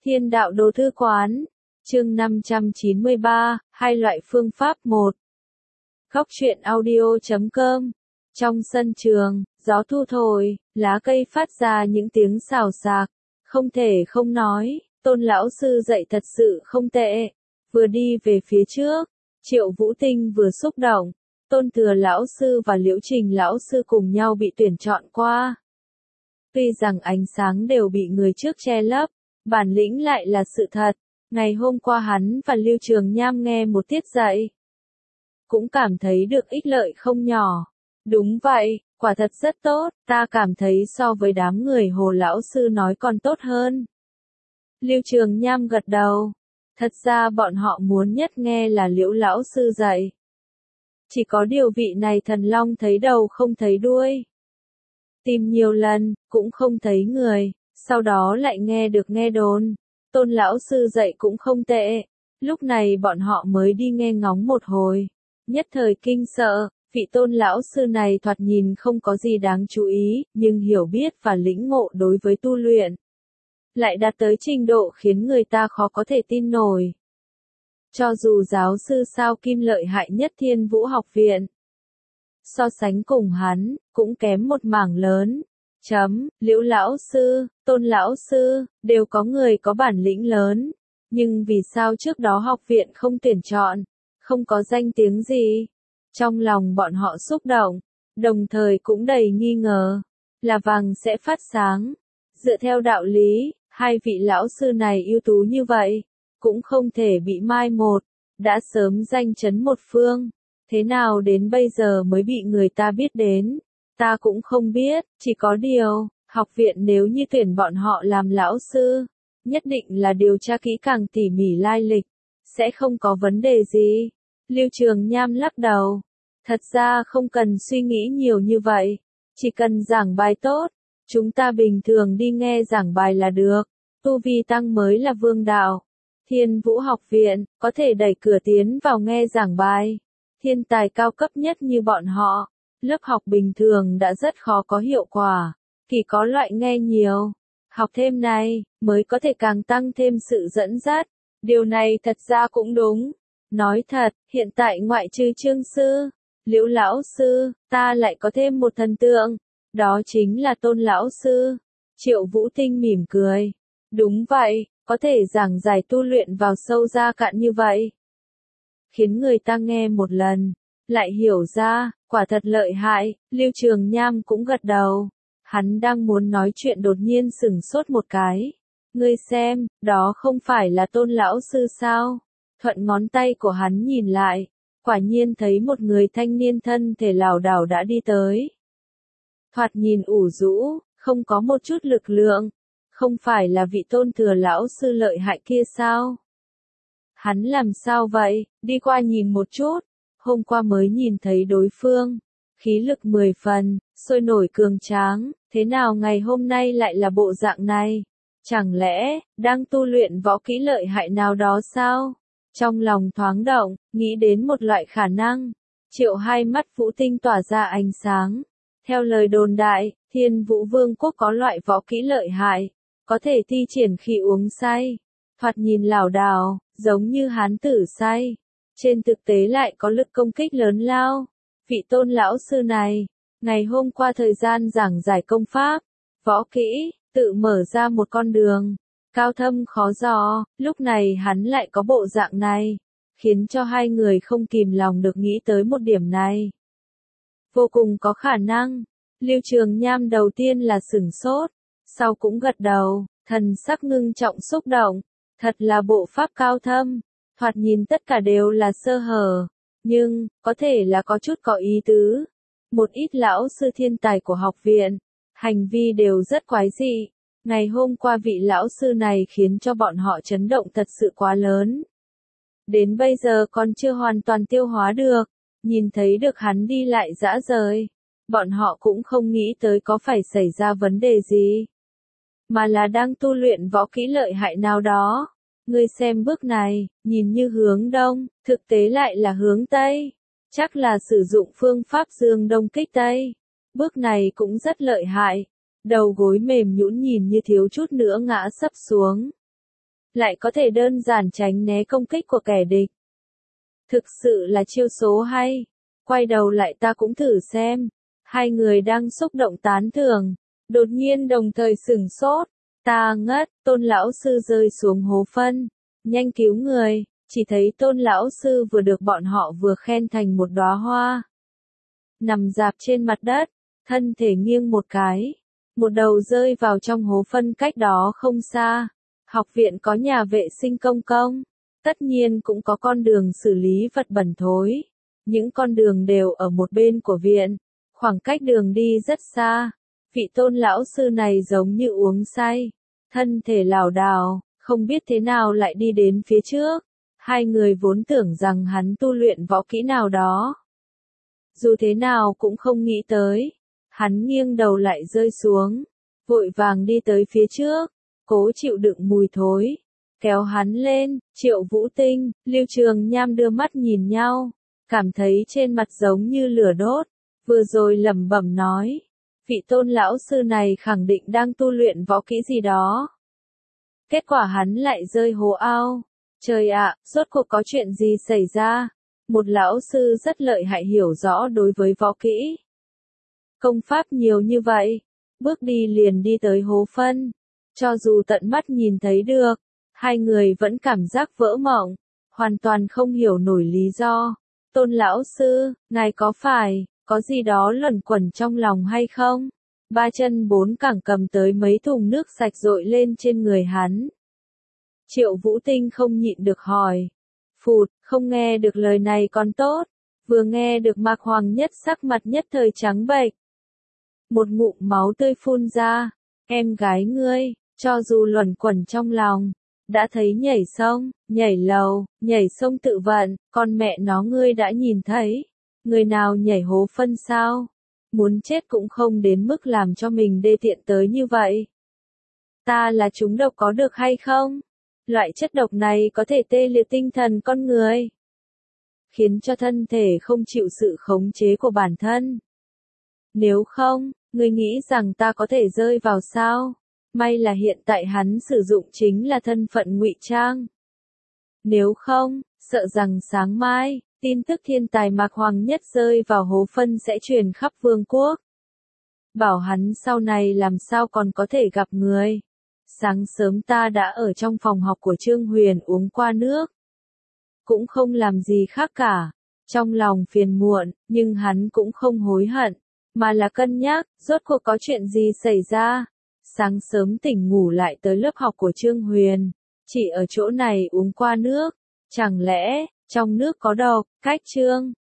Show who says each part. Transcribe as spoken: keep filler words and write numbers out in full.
Speaker 1: Thiên đạo đồ thư quán, chương năm trăm chín mươi ba, hai loại phương pháp một. Góc truyện audio chấm com. Trong sân trường, gió thu thổi, lá cây phát ra những tiếng xào xạc. Không thể không nói, Tôn lão sư dạy thật sự không tệ. Vừa đi về phía trước, Triệu Vũ Tinh vừa xúc động. Tôn Thừa lão sư và Liễu Trình lão sư cùng nhau bị tuyển chọn qua. Tuy rằng ánh sáng đều bị người trước che lấp, bản lĩnh lại là sự thật. Ngày hôm qua hắn và Lưu Trường Nham nghe một tiết dạy, cũng cảm thấy được ích lợi không nhỏ. Đúng vậy, quả thật rất tốt, ta cảm thấy so với đám người Hồ lão sư nói còn tốt hơn. Lưu Trường Nham gật đầu. Thật ra bọn họ muốn nhất nghe là Liễu lão sư dạy. Chỉ có điều vị này thần long thấy đầu không thấy đuôi. Tìm nhiều lần, cũng không thấy người, sau đó lại nghe được nghe đồn. Tôn lão sư dạy cũng không tệ. Lúc này bọn họ mới đi nghe ngóng một hồi. Nhất thời kinh sợ, vị Tôn lão sư này thoạt nhìn không có gì đáng chú ý, nhưng hiểu biết và lĩnh ngộ đối với tu luyện lại đạt tới trình độ khiến người ta khó có thể tin nổi. Cho dù giáo sư Sao Kim lợi hại nhất Thiên Vũ học viện, so sánh cùng hắn, cũng kém một mảng lớn. Chấm, Liễu lão sư, Tôn lão sư, đều có người có bản lĩnh lớn. Nhưng vì sao trước đó học viện không tuyển chọn, không có danh tiếng gì? Trong lòng bọn họ xúc động, đồng thời cũng đầy nghi ngờ, là vàng sẽ phát sáng. Dựa theo đạo lý, hai vị lão sư này ưu tú như vậy, cũng không thể bị mai một, đã sớm danh chấn một phương. Thế nào đến bây giờ mới bị người ta biết đến? Ta cũng không biết, chỉ có điều, học viện nếu như tuyển bọn họ làm lão sư, nhất định là điều tra kỹ càng tỉ mỉ lai lịch, sẽ không có vấn đề gì. Lưu Trường Nham lắc đầu. Thật ra không cần suy nghĩ nhiều như vậy, chỉ cần giảng bài tốt, chúng ta bình thường đi nghe giảng bài là được. Tu vi tăng mới là vương đạo. Thiên Vũ học viện, có thể đẩy cửa tiến vào nghe giảng bài. Thiên tài cao cấp nhất như bọn họ, lớp học bình thường đã rất khó có hiệu quả. Chỉ có loại nghe nhiều, học thêm này, mới có thể càng tăng thêm sự dẫn dắt. Điều này thật ra cũng đúng. Nói thật, hiện tại ngoại trừ Trương sư, Liễu lão sư, ta lại có thêm một thần tượng. Đó chính là Tôn lão sư. Triệu Vũ Tinh mỉm cười. Đúng vậy, có thể giảng giải tu luyện vào sâu ra cạn như vậy, khiến người ta nghe một lần, lại hiểu ra, quả thật lợi hại. Lưu Trường Nham cũng gật đầu. Hắn đang muốn nói chuyện đột nhiên sửng sốt một cái. Ngươi xem, đó không phải là Tôn lão sư sao? Thuận ngón tay của hắn nhìn lại, quả nhiên thấy một người thanh niên thân thể lảo đảo đã đi tới. Thoạt nhìn ủ rũ, không có một chút lực lượng. Không phải là vị Tôn Thừa lão sư lợi hại kia sao? Hắn làm sao vậy? Đi qua nhìn một chút. Hôm qua mới nhìn thấy đối phương, khí lực mười phần, sôi nổi cường tráng. Thế nào ngày hôm nay lại là bộ dạng này? Chẳng lẽ đang tu luyện võ kỹ lợi hại nào đó sao? Trong lòng thoáng động, nghĩ đến một loại khả năng. Triệu hai mắt Vũ Tinh tỏa ra ánh sáng. Theo lời đồn đại, Thiên Vũ Vương quốc có loại võ kỹ lợi hại, có thể thi triển khi uống say. Thoạt nhìn lảo đảo, giống như hán tử say. Trên thực tế lại có lực công kích lớn lao. Vị Tôn lão sư này, ngày hôm qua thời gian giảng giải công pháp, võ kỹ, tự mở ra một con đường cao thâm khó dò. Lúc này hắn lại có bộ dạng này, khiến cho hai người không kìm lòng được nghĩ tới một điểm này. Vô cùng có khả năng. Lưu Trường Nham đầu tiên là sửng sốt, sau cũng gật đầu, thần sắc ngưng trọng xúc động. Thật là bộ pháp cao thâm, thoạt nhìn tất cả đều là sơ hở, nhưng, có thể là có chút có ý tứ. Một ít lão sư thiên tài của học viện, hành vi đều rất quái dị. Ngày hôm qua vị lão sư này khiến cho bọn họ chấn động thật sự quá lớn. Đến bây giờ còn chưa hoàn toàn tiêu hóa được, nhìn thấy được hắn đi lại dã rời. Bọn họ cũng không nghĩ tới có phải xảy ra vấn đề gì, mà là đang tu luyện võ kỹ lợi hại nào đó. Ngươi xem bước này, nhìn như hướng đông, thực tế lại là hướng tây. Chắc là sử dụng phương pháp dương đông kích tây. Bước này cũng rất lợi hại. Đầu gối mềm nhũn nhìn như thiếu chút nữa ngã sấp xuống. lại có thể đơn giản tránh né công kích của kẻ địch. Thực sự là chiêu số hay. Quay đầu lại ta cũng thử xem. Hai người đang xúc động tán thưởng, đột nhiên đồng thời sửng sốt. Ta ngất, Tôn lão sư rơi xuống hố phân. Nhanh cứu người, chỉ thấy Tôn lão sư vừa được bọn họ vừa khen thành một đóa hoa. Nằm dạp trên mặt đất, thân thể nghiêng một cái, một đầu rơi vào trong hố phân cách đó không xa. Học viện có nhà vệ sinh công công, tất nhiên cũng có con đường xử lý vật bẩn thối. Những con đường đều ở một bên của viện, khoảng cách đường đi rất xa. Vị Tôn lão sư này giống như uống say, thân thể lảo đảo, không biết thế nào lại đi đến phía trước. Hai người vốn tưởng rằng hắn tu luyện võ kỹ nào đó. Dù thế nào cũng không nghĩ tới. Hắn nghiêng đầu lại rơi xuống, vội vàng đi tới phía trước, cố chịu đựng mùi thối, kéo hắn lên. Triệu Vũ Tinh, Lưu Trường Nham đưa mắt nhìn nhau, cảm thấy trên mặt giống như lửa đốt, vừa rồi lẩm bẩm nói, vị Tôn lão sư này khẳng định đang tu luyện võ kỹ gì đó. Kết quả hắn lại rơi hố ao. Trời ạ, rốt cuộc có chuyện gì xảy ra? Một lão sư rất lợi hại hiểu rõ đối với võ kỹ. Công pháp nhiều như vậy, bước đi liền đi tới hố phân. Cho dù tận mắt nhìn thấy được, hai người vẫn cảm giác vỡ mộng, hoàn toàn không hiểu nổi lý do. Tôn lão sư, ngài có phải, có gì đó luẩn quẩn trong lòng hay không? Ba chân bốn cẳng cầm tới mấy thùng nước sạch dội lên trên người hắn. Triệu Vũ Tinh không nhịn được hỏi. Phụt, không nghe được lời này còn tốt, vừa nghe được Mạc Hoàng Nhất sắc mặt nhất thời trắng bệch. Một ngụm máu tươi phun ra, em gái ngươi, cho dù luẩn quẩn trong lòng, đã thấy nhảy sông, nhảy lầu, nhảy sông tự vận, con mẹ nó ngươi đã nhìn thấy, người nào nhảy hố phân sao? Muốn chết cũng không đến mức làm cho mình đê tiện tới như vậy. Ta là trúng độc có được hay không? Loại chất độc này có thể tê liệt tinh thần con người, khiến cho thân thể không chịu sự khống chế của bản thân. Nếu không, ngươi nghĩ rằng ta có thể rơi vào sao? May là hiện tại hắn sử dụng chính là thân phận ngụy trang. Nếu không, sợ rằng sáng mai, tin tức thiên tài Mạc Hoàng Nhất rơi vào hố phân sẽ truyền khắp vương quốc. Bảo hắn sau này làm sao còn có thể gặp người. Sáng sớm ta đã ở trong phòng học của Trương Huyền uống qua nước. Cũng không làm gì khác cả. Trong lòng phiền muộn, nhưng hắn cũng không hối hận, mà là cân nhắc, rốt cuộc có chuyện gì xảy ra. Sáng sớm tỉnh ngủ lại tới lớp học của Trương Huyền, chỉ ở chỗ này uống qua nước. Chẳng lẽ, trong nước có độc, cách Trương